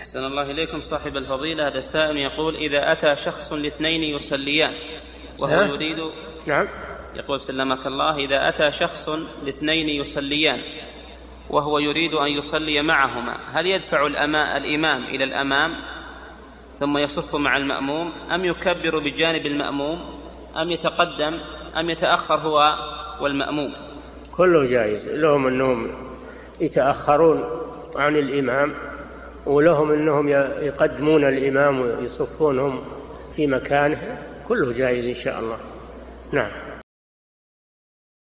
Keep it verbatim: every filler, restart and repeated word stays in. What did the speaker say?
أحسن الله إليكم صاحب الفضيلة. هذا سائل يقول: إذا أتى شخص لاثنين يصليان وهو يريد نعم يقول سلمك الله: إذا أتى شخص لاثنين يصليان وهو يريد أن يصلي معهما، هل يدفع الإمام إلى الأمام ثم يصف مع المأموم، أم يكبر بجانب المأموم، أم يتقدم، أم يتأخر هو والمأموم؟ كله جائز، لهم أنهم يتأخرون عن الإمام، ولهم أنهم يقدمون الإمام ويصفونهم في مكانه، كله جائز إن شاء الله. نعم.